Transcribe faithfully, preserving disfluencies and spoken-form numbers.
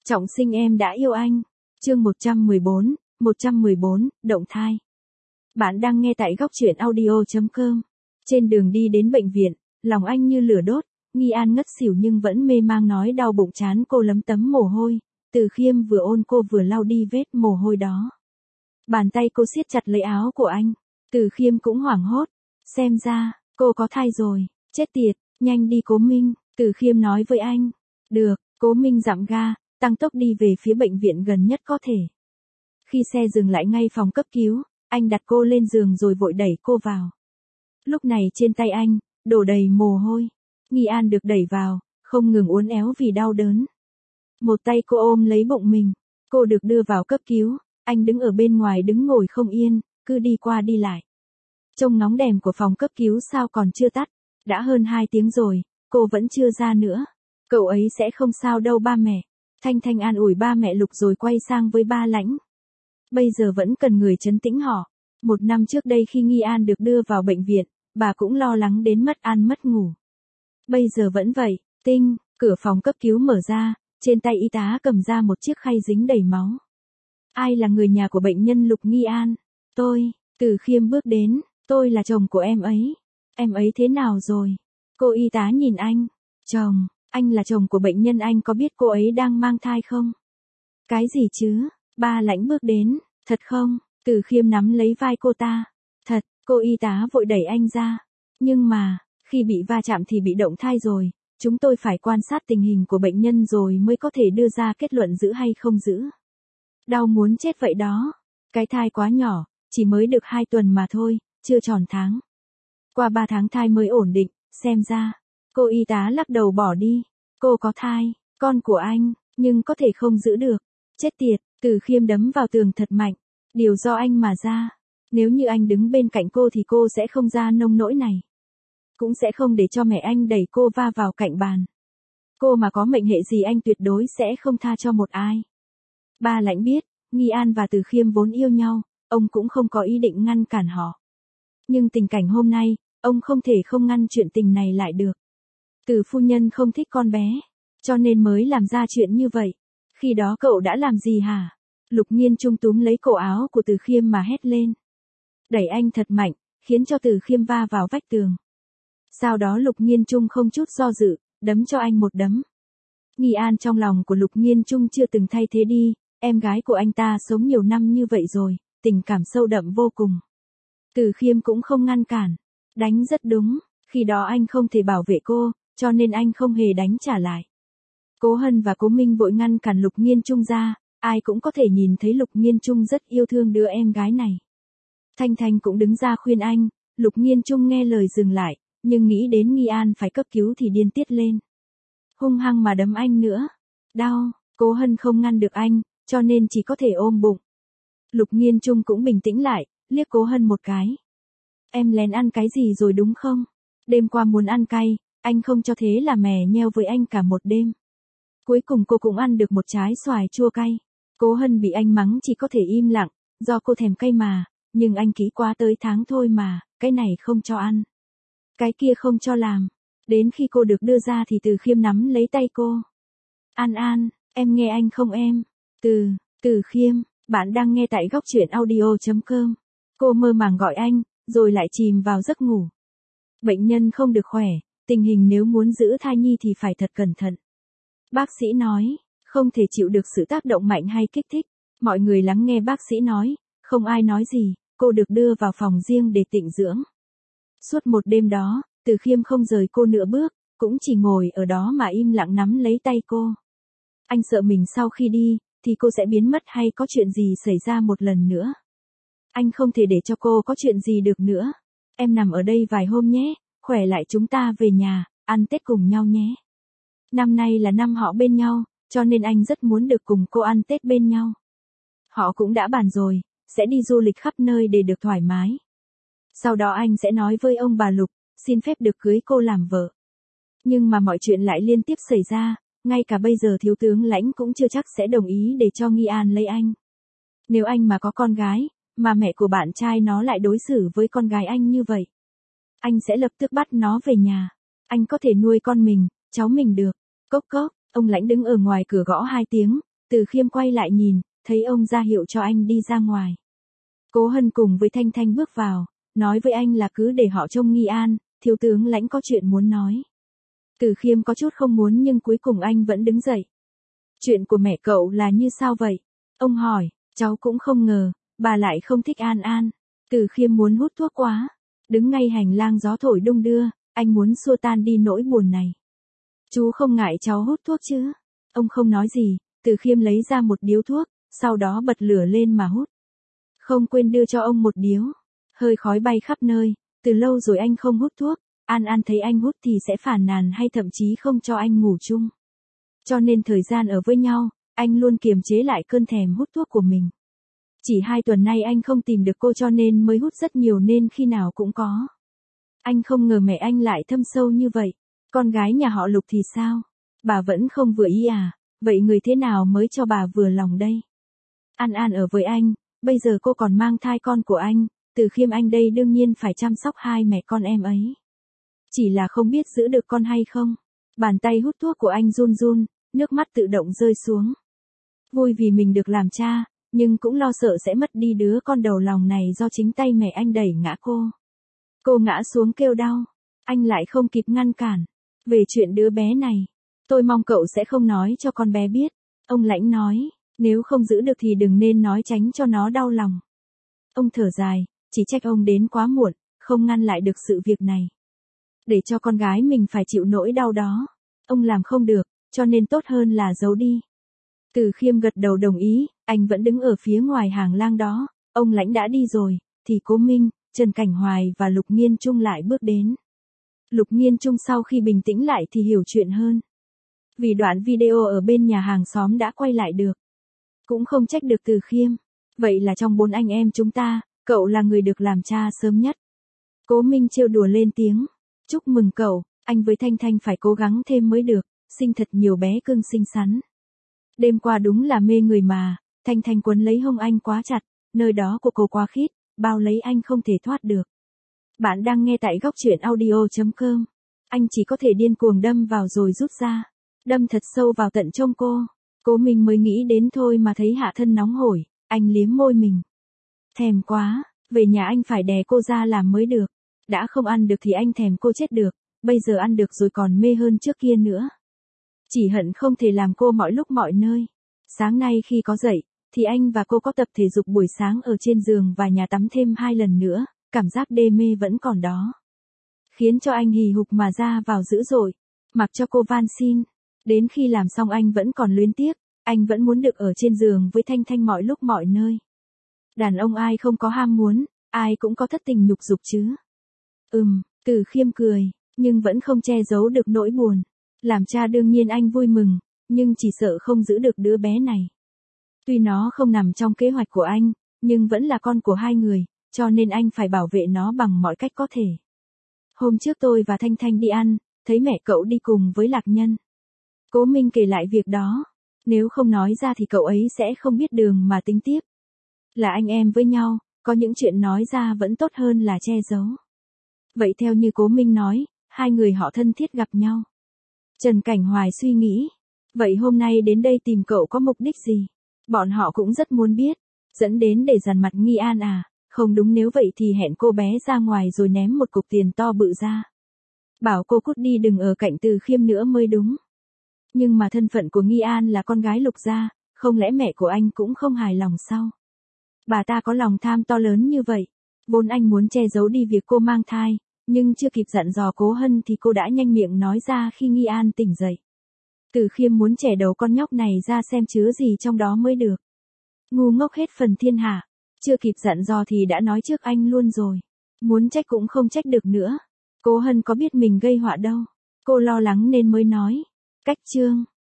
Trọng sinh em đã yêu anh. Chương một trăm mười bốn, một trăm mười bốn, động thai. Bạn đang nghe tại góc truyện audio chấm com. Trên đường đi đến bệnh viện, lòng anh như lửa đốt, Nghi An ngất xỉu nhưng vẫn mê mang nói đau bụng chán cô lấm tấm mồ hôi, Từ Khiêm vừa ôn cô vừa lau đi vết mồ hôi đó. Bàn tay cô siết chặt lấy áo của anh, Từ Khiêm cũng hoảng hốt, xem ra, cô có thai rồi, chết tiệt, nhanh đi Cố Minh, Từ Khiêm nói với anh. Được, Cố Minh dặm ga, tăng tốc đi về phía bệnh viện gần nhất có thể. Khi xe dừng lại ngay phòng cấp cứu, anh đặt cô lên giường rồi vội đẩy cô vào. Lúc này trên tay anh, đổ đầy mồ hôi. Nghi An được đẩy vào, không ngừng uốn éo vì đau đớn. Một tay cô ôm lấy bụng mình, cô được đưa vào cấp cứu, anh đứng ở bên ngoài đứng ngồi không yên, cứ đi qua đi lại. Trông ngóng đèn của phòng cấp cứu sao còn chưa tắt, đã hơn hai tiếng rồi, cô vẫn chưa ra nữa. Cậu ấy sẽ không sao đâu ba mẹ. Thanh Thanh an ủi ba mẹ Lục rồi quay sang với ba Lãnh. Bây giờ vẫn cần người trấn tĩnh họ. Một năm trước đây khi Nghi An được đưa vào bệnh viện, bà cũng lo lắng đến mất ăn mất ngủ. Bây giờ vẫn vậy, Tinh, cửa phòng cấp cứu mở ra, trên tay y tá cầm ra một chiếc khay dính đầy máu. Ai là người nhà của bệnh nhân Lục Nghi An? Tôi, Từ Khiêm bước đến, tôi là chồng của em ấy. Em ấy thế nào rồi? Cô y tá nhìn anh. Chồng, anh là chồng của bệnh nhân, anh có biết cô ấy đang mang thai không? Cái gì chứ? Ba Lãnh bước đến, thật không? Từ Khiêm nắm lấy vai cô ta. Thật, cô y tá vội đẩy anh ra. Nhưng mà, khi bị va chạm thì bị động thai rồi, chúng tôi phải quan sát tình hình của bệnh nhân rồi mới có thể đưa ra kết luận giữ hay không giữ. Đau muốn chết vậy đó. Cái thai quá nhỏ, chỉ mới được hai tuần mà thôi, chưa tròn tháng. Qua ba tháng thai mới ổn định, xem ra. Cô y tá lắc đầu bỏ đi. Cô có thai, con của anh, nhưng có thể không giữ được. Chết tiệt, Từ Khiêm đấm vào tường thật mạnh. Điều do anh mà ra. Nếu như anh đứng bên cạnh cô thì cô sẽ không ra nông nỗi này. Cũng sẽ không để cho mẹ anh đẩy cô va vào cạnh bàn. Cô mà có mệnh hệ gì anh tuyệt đối sẽ không tha cho một ai. Ba Lãnh biết, Nghi An và Từ Khiêm vốn yêu nhau, ông cũng không có ý định ngăn cản họ. Nhưng tình cảnh hôm nay, ông không thể không ngăn chuyện tình này lại được. Từ phu nhân không thích con bé, cho nên mới làm ra chuyện như vậy. Khi đó cậu đã làm gì hả? Lục Nghiên Trung túm lấy cổ áo của Từ Khiêm mà hét lên. Đẩy anh thật mạnh, khiến cho Từ Khiêm va vào vách tường. Sau đó Lục Nghiên Trung không chút do dự, đấm cho anh một đấm. Nghi An trong lòng của Lục Nghiên Trung chưa từng thay thế đi, em gái của anh ta sống nhiều năm như vậy rồi, tình cảm sâu đậm vô cùng. Từ Khiêm cũng không ngăn cản, đánh rất đúng, khi đó anh không thể bảo vệ cô, cho nên anh không hề đánh trả lại. Cố Hân và Cố Minh vội ngăn cản Lục Nghiên Trung ra, ai cũng có thể nhìn thấy Lục Nghiên Trung rất yêu thương đứa em gái này. Thanh Thanh cũng đứng ra khuyên anh, Lục Nghiên Trung nghe lời dừng lại, nhưng nghĩ đến Nghi An phải cấp cứu thì điên tiết lên. Hung hăng mà đấm anh nữa. Đau, Cố Hân không ngăn được anh, cho nên chỉ có thể ôm bụng. Lục Nghiên Trung cũng bình tĩnh lại, liếc Cố Hân một cái. Em lén ăn cái gì rồi đúng không? Đêm qua muốn ăn cay, anh không cho thế là mè nheo với anh cả một đêm. Cuối cùng cô cũng ăn được một trái xoài chua cay. Cố Hân bị anh mắng chỉ có thể im lặng, do cô thèm cay mà, nhưng anh kỹ quá tới tháng thôi mà, cái này không cho ăn. Cái kia không cho làm. Đến khi cô được đưa ra thì Từ Khiêm nắm lấy tay cô. An An, em nghe anh không em? Từ, Từ Khiêm, bạn đang nghe tại góc truyện audio chấm com. Cô mơ màng gọi anh, rồi lại chìm vào giấc ngủ. Bệnh nhân không được khỏe, tình hình nếu muốn giữ thai nhi thì phải thật cẩn thận. Bác sĩ nói, không thể chịu được sự tác động mạnh hay kích thích. Mọi người lắng nghe bác sĩ nói, không ai nói gì, cô được đưa vào phòng riêng để tịnh dưỡng. Suốt một đêm đó, Từ Khiêm không rời cô nửa bước, cũng chỉ ngồi ở đó mà im lặng nắm lấy tay cô. Anh sợ mình sau khi đi, thì cô sẽ biến mất hay có chuyện gì xảy ra một lần nữa. Anh không thể để cho cô có chuyện gì được nữa. Em nằm ở đây vài hôm nhé, khỏe lại chúng ta về nhà, ăn Tết cùng nhau nhé. Năm nay là năm họ bên nhau, cho nên anh rất muốn được cùng cô ăn Tết bên nhau. Họ cũng đã bàn rồi, sẽ đi du lịch khắp nơi để được thoải mái. Sau đó anh sẽ nói với ông bà Lục, xin phép được cưới cô làm vợ. Nhưng mà mọi chuyện lại liên tiếp xảy ra, ngay cả bây giờ thiếu tướng Lãnh cũng chưa chắc sẽ đồng ý để cho Nghi An lấy anh. Nếu anh mà có con gái, mà mẹ của bạn trai nó lại đối xử với con gái anh như vậy, anh sẽ lập tức bắt nó về nhà. Anh có thể nuôi con mình, cháu mình được. Cốc cốc, ông Lãnh đứng ở ngoài cửa gõ hai tiếng, Từ Khiêm quay lại nhìn, thấy ông ra hiệu cho anh đi ra ngoài. Cố Hân cùng với Thanh Thanh bước vào, nói với anh là cứ để họ trông Nghi An, thiếu tướng lãnh có chuyện muốn nói. Từ Khiêm có chút không muốn nhưng cuối cùng anh vẫn đứng dậy. Chuyện của mẹ cậu là như sao vậy? Ông hỏi, cháu cũng không ngờ, bà lại không thích An An. Từ Khiêm muốn hút thuốc quá. Đứng ngay hành lang gió thổi đung đưa, anh muốn xua tan đi nỗi buồn này. Chú không ngại cháu hút thuốc chứ? Ông không nói gì, Từ Khiêm lấy ra một điếu thuốc, sau đó bật lửa lên mà hút. Không quên đưa cho ông một điếu. Hơi khói bay khắp nơi, từ lâu rồi anh không hút thuốc, An An thấy anh hút thì sẽ phàn nàn hay thậm chí không cho anh ngủ chung. Cho nên thời gian ở với nhau, anh luôn kiềm chế lại cơn thèm hút thuốc của mình. Chỉ hai tuần nay anh không tìm được cô cho nên mới hút rất nhiều nên khi nào cũng có. Anh không ngờ mẹ anh lại thâm sâu như vậy. Con gái nhà họ Lục thì sao? Bà vẫn không vừa ý à? Vậy người thế nào mới cho bà vừa lòng đây? An An ở với anh, bây giờ cô còn mang thai con của anh, Từ Khiêm anh đây đương nhiên phải chăm sóc hai mẹ con em ấy. Chỉ là không biết giữ được con hay không. Bàn tay hút thuốc của anh run run, nước mắt tự động rơi xuống. Vui vì mình được làm cha, nhưng cũng lo sợ sẽ mất đi đứa con đầu lòng này do chính tay mẹ anh đẩy ngã cô. Cô ngã xuống kêu đau, anh lại không kịp ngăn cản. Về chuyện đứa bé này, tôi mong cậu sẽ không nói cho con bé biết. Ông Lãnh nói, nếu không giữ được thì đừng nên nói tránh cho nó đau lòng. Ông thở dài, chỉ trách ông đến quá muộn, không ngăn lại được sự việc này. Để cho con gái mình phải chịu nỗi đau đó. Ông làm không được, cho nên tốt hơn là giấu đi. Từ Khiêm gật đầu đồng ý, anh vẫn đứng ở phía ngoài hàng lang đó. Ông Lãnh đã đi rồi, thì Cố Minh, Trần Cảnh Hoài và Lục Nghiên Trung lại bước đến. Lục Nghiên Trung sau khi bình tĩnh lại thì hiểu chuyện hơn. Vì đoạn video ở bên nhà hàng xóm đã quay lại được. Cũng không trách được Từ Khiêm. Vậy là trong bốn anh em chúng ta, cậu là người được làm cha sớm nhất. Cố Minh trêu đùa lên tiếng. Chúc mừng cậu, anh với Thanh Thanh phải cố gắng thêm mới được, sinh thật nhiều bé cưng xinh xắn. Đêm qua đúng là mê người mà, Thanh Thanh quấn lấy hông anh quá chặt, nơi đó của cô quá khít, bao lấy anh không thể thoát được. Bạn đang nghe tại góc truyện audio chấm com. Anh chỉ có thể điên cuồng đâm vào rồi rút ra, đâm thật sâu vào tận trong cô. Cố Minh mới nghĩ đến thôi mà thấy hạ thân nóng hổi, anh liếm môi mình. Thèm quá, về nhà anh phải đè cô ra làm mới được. Đã không ăn được thì anh thèm cô chết được, bây giờ ăn được rồi còn mê hơn trước kia nữa. Chỉ hận không thể làm cô mọi lúc mọi nơi. Sáng nay khi có dậy, thì anh và cô có tập thể dục buổi sáng ở trên giường và nhà tắm thêm hai lần nữa, cảm giác đê mê vẫn còn đó. Khiến cho anh hì hục mà ra vào dữ dội, mặc cho cô van xin. Đến khi làm xong anh vẫn còn luyến tiếc, anh vẫn muốn được ở trên giường với Thanh Thanh mọi lúc mọi nơi. Đàn ông ai không có ham muốn, ai cũng có thất tình nhục dục chứ. Ừm, Từ Khiêm cười, nhưng vẫn không che giấu được nỗi buồn. Làm cha đương nhiên anh vui mừng, nhưng chỉ sợ không giữ được đứa bé này. Tuy nó không nằm trong kế hoạch của anh, nhưng vẫn là con của hai người, cho nên anh phải bảo vệ nó bằng mọi cách có thể. Hôm trước tôi và Thanh Thanh đi ăn, thấy mẹ cậu đi cùng với Lạc Nhân. Cố Minh kể lại việc đó. Nếu không nói ra thì cậu ấy sẽ không biết đường mà tính tiếp. Là anh em với nhau, có những chuyện nói ra vẫn tốt hơn là che giấu. Vậy theo như Cố Minh nói, hai người họ thân thiết gặp nhau. Trần Cảnh Hoài suy nghĩ. Vậy hôm nay đến đây tìm cậu có mục đích gì? Bọn họ cũng rất muốn biết. Dẫn đến để dằn mặt Nghi An à? Không đúng, nếu vậy thì hẹn cô bé ra ngoài rồi ném một cục tiền to bự ra. Bảo cô cút đi đừng ở cạnh Từ Khiêm nữa mới đúng. Nhưng mà thân phận của Nghi An là con gái Lục gia, không lẽ mẹ của anh cũng không hài lòng sao? Bà ta có lòng tham to lớn như vậy. Vốn anh muốn che giấu đi việc cô mang thai, nhưng chưa kịp dặn dò Cố Hân thì cô đã nhanh miệng nói ra khi Nghi An tỉnh dậy. Từ Khiêm muốn chẻ đầu con nhóc này ra xem chứa gì trong đó mới được. Ngu ngốc hết phần thiên hạ, chưa kịp dặn dò thì đã nói trước anh luôn rồi. Muốn trách cũng không trách được nữa. Cố Hân có biết mình gây họa đâu. Cô lo lắng nên mới nói. Cách chương.